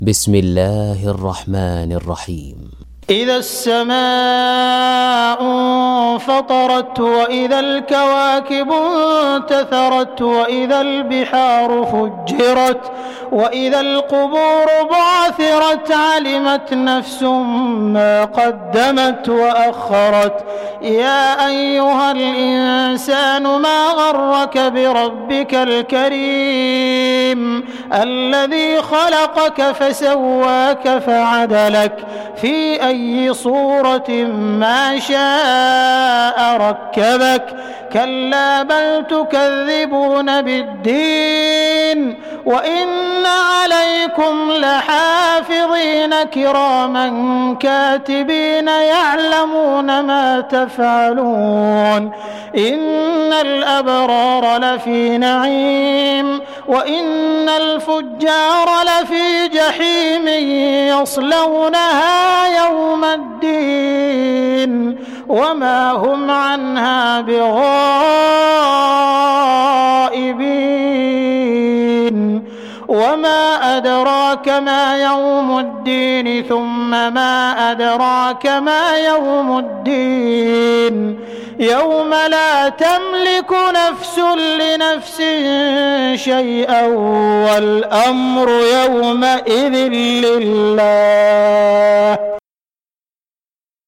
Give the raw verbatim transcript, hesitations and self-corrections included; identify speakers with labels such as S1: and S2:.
S1: بسم الله الرحمن الرحيم.
S2: إذا السماء انفطرت وإذا الكواكب انتثرت وإذا البحار فجرت وإذا القبور بعثرت علمت نفس ما قدمت وأخرت. يا أيها الإنسان ما غرك بربك الكريم الذي خلقك فسواك فعدلك في أي صورة ما شاء ركبك. كلا بل تكذبون بالدين وإن عليكم لحافظين كراما كاتبين يعلمون ما تفعلون. إن الأبرار لفي نعيم وإن الفجار لفي جحيم يصلونها يوم الدين وما هم عنها بغائبين. وما أدراك ما يوم الدين ثم ما أدراك ما يوم الدين يوم لا تملك نفس لنفس شيئا والأمر يومئذ لله